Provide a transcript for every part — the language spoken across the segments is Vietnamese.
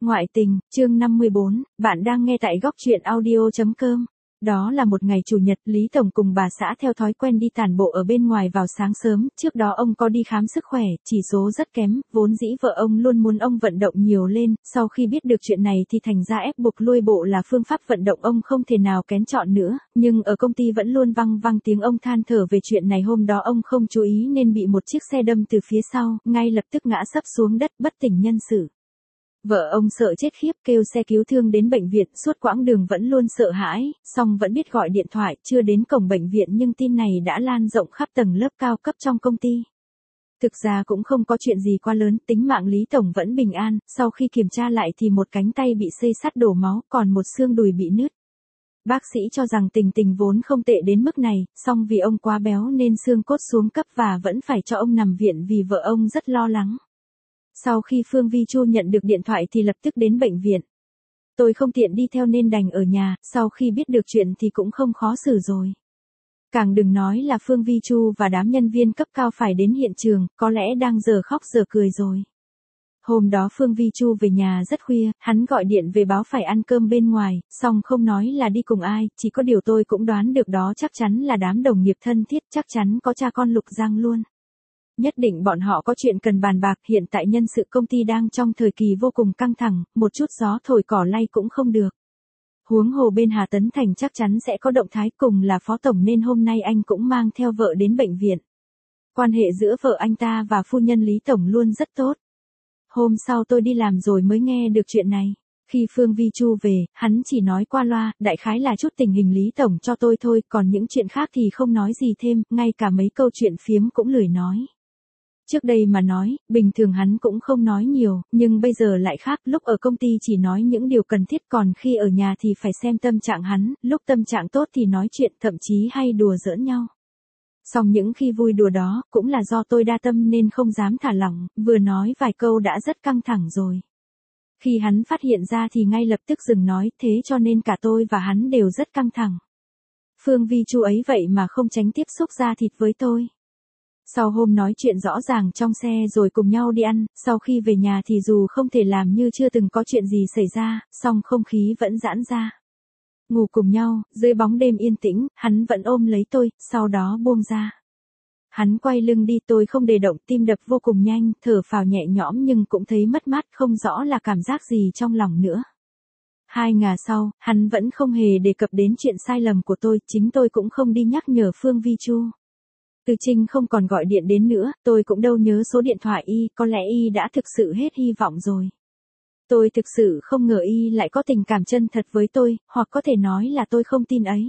Ngoại tình, chương 54, bạn đang nghe tại góc truyện audio.com. Đó là một ngày chủ nhật, Lý Tổng cùng bà xã theo thói quen đi tản bộ ở bên ngoài vào sáng sớm, trước đó ông có đi khám sức khỏe, chỉ số rất kém, vốn dĩ vợ ông luôn muốn ông vận động nhiều lên, sau khi biết được chuyện này thì thành ra ép buộc lui bộ là phương pháp vận động ông không thể nào kén chọn nữa, nhưng ở công ty vẫn luôn văng văng tiếng ông than thở về chuyện này. Hôm đó ông không chú ý nên bị một chiếc xe đâm từ phía sau, ngay lập tức ngã sấp xuống đất bất tỉnh nhân sự. Vợ ông sợ chết khiếp kêu xe cứu thương đến bệnh viện, suốt quãng đường vẫn luôn sợ hãi, song vẫn biết gọi điện thoại, chưa đến cổng bệnh viện nhưng tin này đã lan rộng khắp tầng lớp cao cấp trong công ty. Thực ra cũng không có chuyện gì quá lớn, tính mạng Lý Tổng vẫn bình an, sau khi kiểm tra lại thì một cánh tay bị xây sắt đổ máu, còn một xương đùi bị nứt. Bác sĩ cho rằng tình vốn không tệ đến mức này, song vì ông quá béo nên xương cốt xuống cấp và vẫn phải cho ông nằm viện vì vợ ông rất lo lắng. Sau khi Phương Vi Chu nhận được điện thoại thì lập tức đến bệnh viện. Tôi không tiện đi theo nên đành ở nhà, sau khi biết được chuyện thì cũng không khó xử rồi. Càng đừng nói là Phương Vi Chu và đám nhân viên cấp cao phải đến hiện trường, có lẽ đang giờ khóc giờ cười rồi. Hôm đó Phương Vi Chu về nhà rất khuya, hắn gọi điện về báo phải ăn cơm bên ngoài, song không nói là đi cùng ai, chỉ có điều tôi cũng đoán được đó chắc chắn là đám đồng nghiệp thân thiết, chắc chắn có cha con Lục Giang luôn. Nhất định bọn họ có chuyện cần bàn bạc, hiện tại nhân sự công ty đang trong thời kỳ vô cùng căng thẳng, một chút gió thổi cỏ lay cũng không được. Huống hồ bên Hà Tấn Thành chắc chắn sẽ có động thái, cùng là phó tổng nên hôm nay anh cũng mang theo vợ đến bệnh viện. Quan hệ giữa vợ anh ta và phu nhân Lý Tổng luôn rất tốt. Hôm sau tôi đi làm rồi mới nghe được chuyện này. Khi Phương Vi Chu về, hắn chỉ nói qua loa, đại khái là chút tình hình Lý Tổng cho tôi thôi, còn những chuyện khác thì không nói gì thêm, ngay cả mấy câu chuyện phiếm cũng lười nói. Trước đây mà nói, bình thường hắn cũng không nói nhiều, nhưng bây giờ lại khác, lúc ở công ty chỉ nói những điều cần thiết, còn khi ở nhà thì phải xem tâm trạng hắn, lúc tâm trạng tốt thì nói chuyện, thậm chí hay đùa giỡn nhau. Song những khi vui đùa đó, cũng là do tôi đa tâm nên không dám thả lỏng, vừa nói vài câu đã rất căng thẳng rồi. Khi hắn phát hiện ra thì ngay lập tức dừng nói, thế cho nên cả tôi và hắn đều rất căng thẳng. Phương Vi Chu ấy vậy mà không tránh tiếp xúc da thịt với tôi. Sau hôm nói chuyện rõ ràng trong xe rồi cùng nhau đi ăn, sau khi về nhà thì dù không thể làm như chưa từng có chuyện gì xảy ra, song không khí vẫn giãn ra. Ngủ cùng nhau, dưới bóng đêm yên tĩnh, hắn vẫn ôm lấy tôi, sau đó buông ra. Hắn quay lưng đi, tôi không đề động, tim đập vô cùng nhanh, thở phào nhẹ nhõm nhưng cũng thấy mất mát, không rõ là cảm giác gì trong lòng nữa. 2 ngày sau, hắn vẫn không hề đề cập đến chuyện sai lầm của tôi, chính tôi cũng không đi nhắc nhở Phương Vi Chu. Từ Trinh không còn gọi điện đến nữa, tôi cũng đâu nhớ số điện thoại y, có lẽ y đã thực sự hết hy vọng rồi. Tôi thực sự không ngờ y lại có tình cảm chân thật với tôi, hoặc có thể nói là tôi không tin ấy.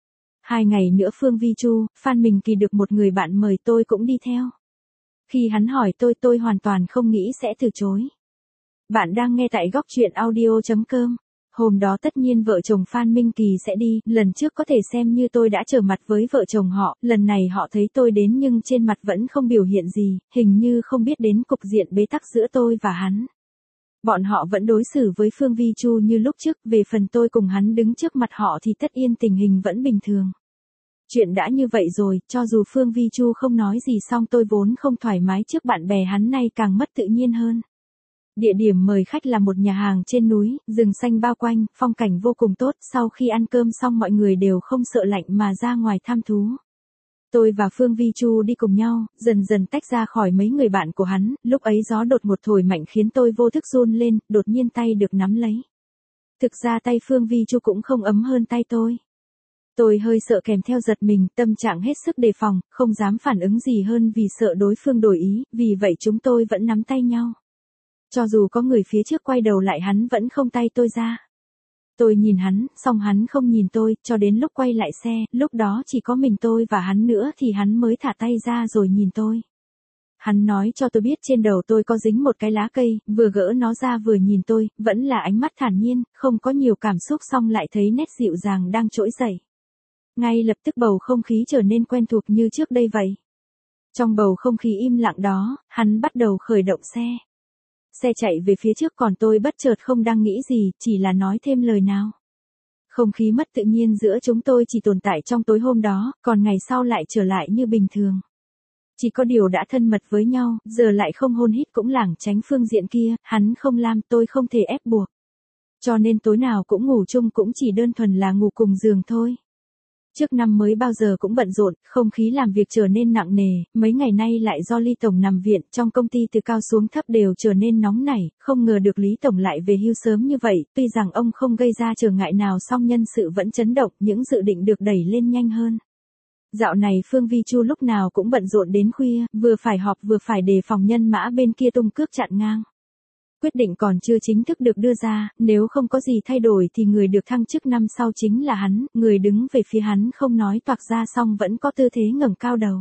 2 ngày nữa Phương Vi Chu, Phan Minh Kỳ được một người bạn mời, tôi cũng đi theo. Khi hắn hỏi tôi hoàn toàn không nghĩ sẽ từ chối. Bạn đang nghe tại góc truyện audio.com. Hôm đó tất nhiên vợ chồng Phan Minh Kỳ sẽ đi, lần trước có thể xem như tôi đã trở mặt với vợ chồng họ, lần này họ thấy tôi đến nhưng trên mặt vẫn không biểu hiện gì, hình như không biết đến cục diện bế tắc giữa tôi và hắn. Bọn họ vẫn đối xử với Phương Vi Chu như lúc trước, về phần tôi cùng hắn đứng trước mặt họ thì tất nhiên tình hình vẫn bình thường. Chuyện đã như vậy rồi, cho dù Phương Vi Chu không nói gì song tôi vốn không thoải mái trước bạn bè hắn nay càng mất tự nhiên hơn. Địa điểm mời khách là một nhà hàng trên núi, rừng xanh bao quanh, phong cảnh vô cùng tốt, sau khi ăn cơm xong mọi người đều không sợ lạnh mà ra ngoài thăm thú. Tôi và Phương Vi Chu đi cùng nhau, dần dần tách ra khỏi mấy người bạn của hắn, lúc ấy gió đột ngột thổi mạnh khiến tôi vô thức run lên, đột nhiên tay được nắm lấy. Thực ra tay Phương Vi Chu cũng không ấm hơn tay tôi. Tôi hơi sợ kèm theo giật mình, tâm trạng hết sức đề phòng, không dám phản ứng gì hơn vì sợ đối phương đổi ý, vì vậy chúng tôi vẫn nắm tay nhau. Cho dù có người phía trước quay đầu lại hắn vẫn không tay tôi ra. Tôi nhìn hắn, song hắn không nhìn tôi, cho đến lúc quay lại xe, lúc đó chỉ có mình tôi và hắn nữa thì hắn mới thả tay ra rồi nhìn tôi. Hắn nói cho tôi biết trên đầu tôi có dính một cái lá cây, vừa gỡ nó ra vừa nhìn tôi, vẫn là ánh mắt thản nhiên, không có nhiều cảm xúc song lại thấy nét dịu dàng đang trỗi dậy. Ngay lập tức bầu không khí trở nên quen thuộc như trước đây vậy. Trong bầu không khí im lặng đó, hắn bắt đầu khởi động xe. Xe chạy về phía trước còn tôi bất chợt không đang nghĩ gì, chỉ là nói thêm lời nào. Không khí mất tự nhiên giữa chúng tôi chỉ tồn tại trong tối hôm đó, còn ngày sau lại trở lại như bình thường. Chỉ có điều đã thân mật với nhau, giờ lại không hôn hít cũng lảng tránh phương diện kia, hắn không làm tôi không thể ép buộc. Cho nên tối nào cũng ngủ chung cũng chỉ đơn thuần là ngủ cùng giường thôi. Trước năm mới bao giờ cũng bận rộn, không khí làm việc trở nên nặng nề, mấy ngày nay lại do Lý Tổng nằm viện, trong công ty từ cao xuống thấp đều trở nên nóng nảy, không ngờ được Lý Tổng lại về hưu sớm như vậy, tuy rằng ông không gây ra trở ngại nào song nhân sự vẫn chấn động, những dự định được đẩy lên nhanh hơn. Dạo này Phương Vi Chu lúc nào cũng bận rộn đến khuya, vừa phải họp vừa phải đề phòng nhân mã bên kia tung cước chặn ngang. Quyết định còn chưa chính thức được đưa ra, nếu không có gì thay đổi thì người được thăng chức năm sau chính là hắn, người đứng về phía hắn không nói toạc ra song vẫn có tư thế ngẩng cao đầu.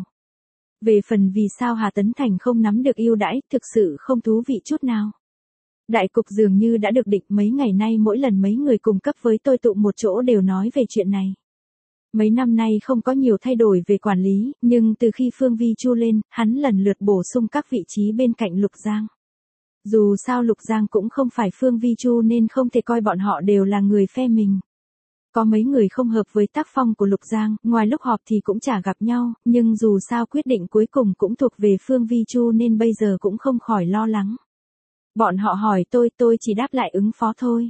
Về phần vì sao Hà Tấn Thành không nắm được ưu đãi, thực sự không thú vị chút nào. Đại cục dường như đã được định, mấy ngày nay mỗi lần mấy người cùng cấp với tôi tụ một chỗ đều nói về chuyện này. Mấy năm nay không có nhiều thay đổi về quản lý, nhưng từ khi Phương Vi Chu lên, hắn lần lượt bổ sung các vị trí bên cạnh Lục Giang. Dù sao Lục Giang cũng không phải Phương Vi Chu nên không thể coi bọn họ đều là người phe mình. Có mấy người không hợp với tác phong của Lục Giang, ngoài lúc họp thì cũng chả gặp nhau, nhưng dù sao quyết định cuối cùng cũng thuộc về Phương Vi Chu nên bây giờ cũng không khỏi lo lắng. Bọn họ hỏi tôi chỉ đáp lại ứng phó thôi.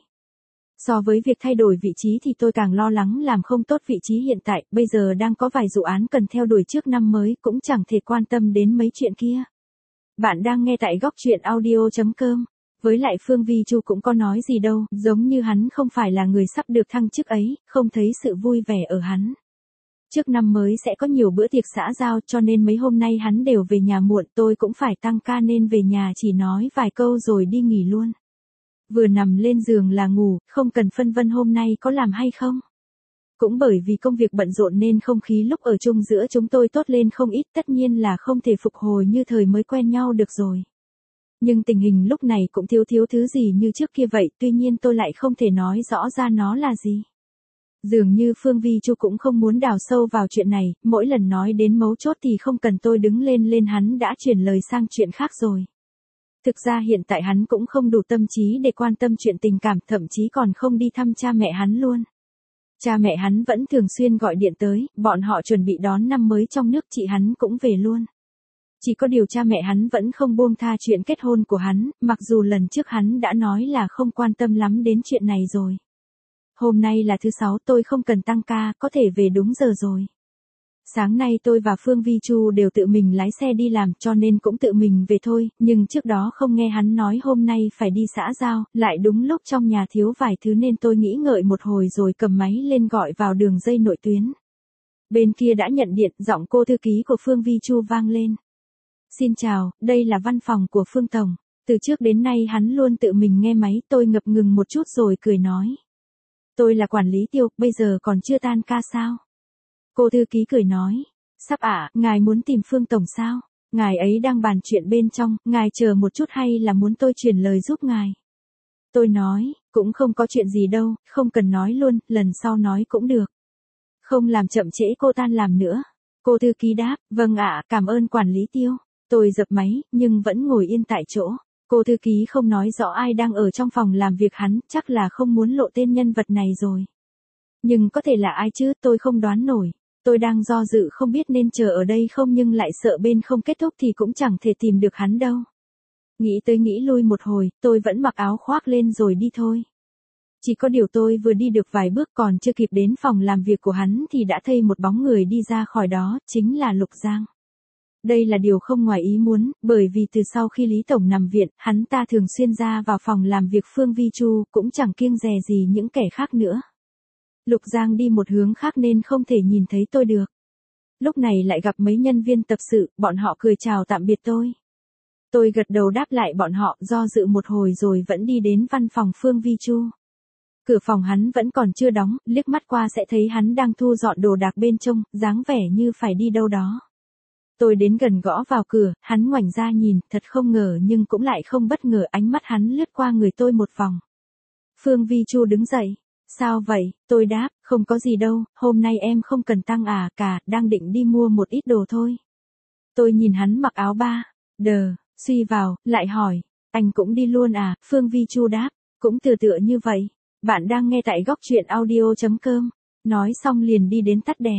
So với việc thay đổi vị trí thì tôi càng lo lắng làm không tốt vị trí hiện tại, bây giờ đang có vài dự án cần theo đuổi trước năm mới, cũng chẳng thể quan tâm đến mấy chuyện kia. Bạn đang nghe tại góc truyện audio.com. Với lại Phương Vi Chu cũng có nói gì đâu, giống như hắn không phải là người sắp được thăng chức ấy, không thấy sự vui vẻ ở hắn. Trước năm mới sẽ có nhiều bữa tiệc xã giao cho nên mấy hôm nay hắn đều về nhà muộn, tôi cũng phải tăng ca nên về nhà chỉ nói vài câu rồi đi nghỉ luôn. Vừa nằm lên giường là ngủ, không cần phân vân hôm nay có làm hay không. Cũng bởi vì công việc bận rộn nên không khí lúc ở chung giữa chúng tôi tốt lên không ít, tất nhiên là không thể phục hồi như thời mới quen nhau được rồi. Nhưng tình hình lúc này cũng thiếu thứ gì như trước kia vậy, tuy nhiên tôi lại không thể nói rõ ra nó là gì. Dường như Phương Vi Chu cũng không muốn đào sâu vào chuyện này, mỗi lần nói đến mấu chốt thì không cần tôi đứng lên hắn đã chuyển lời sang chuyện khác rồi. Thực ra hiện tại hắn cũng không đủ tâm trí để quan tâm chuyện tình cảm, thậm chí còn không đi thăm cha mẹ hắn luôn. Cha mẹ hắn vẫn thường xuyên gọi điện tới, bọn họ chuẩn bị đón năm mới trong nước, chị hắn cũng về luôn. Chỉ có điều cha mẹ hắn vẫn không buông tha chuyện kết hôn của hắn, mặc dù lần trước hắn đã nói là không quan tâm lắm đến chuyện này rồi. Hôm nay là thứ 6, tôi không cần tăng ca, có thể về đúng giờ rồi. Sáng nay tôi và Phương Vi Chu đều tự mình lái xe đi làm cho nên cũng tự mình về thôi, nhưng trước đó không nghe hắn nói hôm nay phải đi xã giao, lại đúng lúc trong nhà thiếu vài thứ nên tôi nghĩ ngợi một hồi rồi cầm máy lên gọi vào đường dây nội tuyến. Bên kia đã nhận điện, giọng cô thư ký của Phương Vi Chu vang lên. Xin chào, đây là văn phòng của Phương Tổng. Từ trước đến nay hắn luôn tự mình nghe máy, tôi ngập ngừng một chút rồi cười nói. Tôi là quản lý Tiêu, bây giờ còn chưa tan ca sao? Cô thư ký cười nói. Sắp ạ, ngài muốn tìm Phương Tổng sao? Ngài ấy đang bàn chuyện bên trong, ngài chờ một chút hay là muốn tôi truyền lời giúp ngài? Tôi nói, cũng không có chuyện gì đâu, không cần nói luôn, lần sau nói cũng được. Không làm chậm trễ cô tan làm nữa. Cô thư ký đáp, vâng ạ, cảm ơn quản lý Tiêu. Tôi dập máy, nhưng vẫn ngồi yên tại chỗ. Cô thư ký không nói rõ ai đang ở trong phòng làm việc hắn, chắc là không muốn lộ tên nhân vật này rồi. Nhưng có thể là ai chứ, tôi không đoán nổi. Tôi đang do dự không biết nên chờ ở đây không nhưng lại sợ bên không kết thúc thì cũng chẳng thể tìm được hắn đâu. Nghĩ tới nghĩ lui một hồi, tôi vẫn mặc áo khoác lên rồi đi thôi. Chỉ có điều tôi vừa đi được vài bước còn chưa kịp đến phòng làm việc của hắn thì đã thấy một bóng người đi ra khỏi đó, chính là Lục Giang. Đây là điều không ngoài ý muốn, bởi vì từ sau khi Lý Tổng nằm viện, hắn ta thường xuyên ra vào phòng làm việc Phương Vi Chu, cũng chẳng kiêng dè gì những kẻ khác nữa. Lục Giang đi một hướng khác nên không thể nhìn thấy tôi được. Lúc này lại gặp mấy nhân viên tập sự, bọn họ cười chào tạm biệt tôi. Tôi gật đầu đáp lại bọn họ, do dự một hồi rồi vẫn đi đến văn phòng Phương Vi Chu. Cửa phòng hắn vẫn còn chưa đóng, liếc mắt qua sẽ thấy hắn đang thu dọn đồ đạc bên trong, dáng vẻ như phải đi đâu đó. Tôi đến gần gõ vào cửa, hắn ngoảnh ra nhìn, thật không ngờ nhưng cũng lại không bất ngờ, ánh mắt hắn lướt qua người tôi một vòng. Phương Vi Chu đứng dậy. Sao vậy? Tôi đáp, không có gì đâu, hôm nay em không cần tăng cả, đang định đi mua một ít đồ thôi. Tôi nhìn hắn mặc áo suy vào, lại hỏi, anh cũng đi luôn à? Phương Vi Chu đáp, cũng tựa như vậy. Bạn đang nghe tại góc truyện audio.com. Nói xong liền đi đến tắt đèn.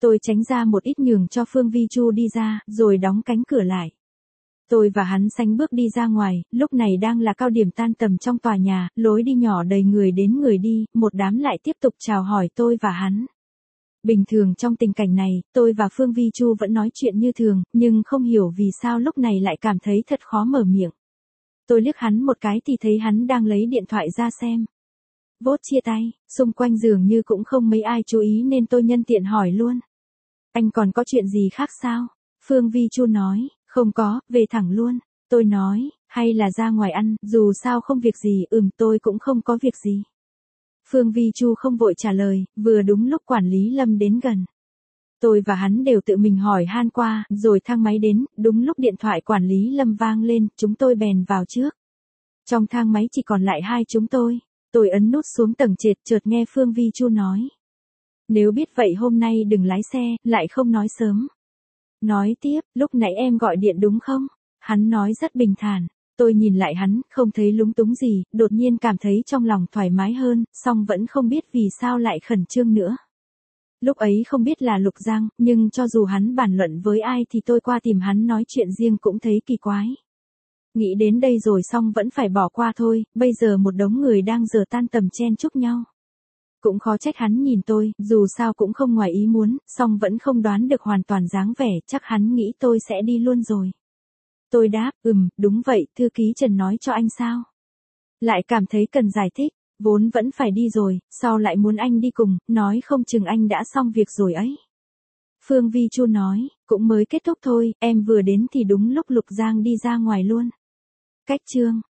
Tôi tránh ra một ít nhường cho Phương Vi Chu đi ra, rồi đóng cánh cửa lại. Tôi và hắn sánh bước đi ra ngoài, lúc này đang là cao điểm tan tầm trong tòa nhà, lối đi nhỏ đầy người đến người đi, một đám lại tiếp tục chào hỏi tôi và hắn. Bình thường trong tình cảnh này, tôi và Phương Vi Chu vẫn nói chuyện như thường, nhưng không hiểu vì sao lúc này lại cảm thấy thật khó mở miệng. Tôi liếc hắn một cái thì thấy hắn đang lấy điện thoại ra xem. Vốt chia tay, xung quanh dường như cũng không mấy ai chú ý nên tôi nhân tiện hỏi luôn. Anh còn có chuyện gì khác sao? Phương Vi Chu nói, không có, về thẳng luôn. Tôi nói, hay là ra ngoài ăn, dù sao không việc gì, tôi cũng không có việc gì. Phương Vi Chu không vội trả lời, vừa đúng lúc quản lý Lâm đến gần. Tôi và hắn đều tự mình hỏi han qua, rồi thang máy đến, đúng lúc điện thoại quản lý Lâm vang lên, chúng tôi bèn vào trước. Trong thang máy chỉ còn lại hai chúng tôi ấn nút xuống tầng trệt, chợt nghe Phương Vi Chu nói. Nếu biết vậy hôm nay đừng lái xe, lại không nói sớm. Nói tiếp, lúc nãy em gọi điện đúng không? Hắn nói rất bình thản. Tôi nhìn lại hắn, không thấy lúng túng gì, đột nhiên cảm thấy trong lòng thoải mái hơn, song vẫn không biết vì sao lại khẩn trương nữa. Lúc ấy không biết là Lục Giang, nhưng cho dù hắn bàn luận với ai thì tôi qua tìm hắn nói chuyện riêng cũng thấy kỳ quái. Nghĩ đến đây rồi xong vẫn phải bỏ qua thôi, bây giờ một đống người đang giờ tan tầm chen chúc nhau. Cũng khó trách hắn nhìn tôi, dù sao cũng không ngoài ý muốn, song vẫn không đoán được hoàn toàn dáng vẻ, chắc hắn nghĩ tôi sẽ đi luôn rồi. Tôi đáp, đúng vậy, thư ký Trần nói cho anh sao? Lại cảm thấy cần giải thích, vốn vẫn phải đi rồi, sao lại muốn anh đi cùng, nói không chừng anh đã xong việc rồi ấy. Phương Vi Chu nói, cũng mới kết thúc thôi, em vừa đến thì đúng lúc Lục Giang đi ra ngoài luôn. Cách chương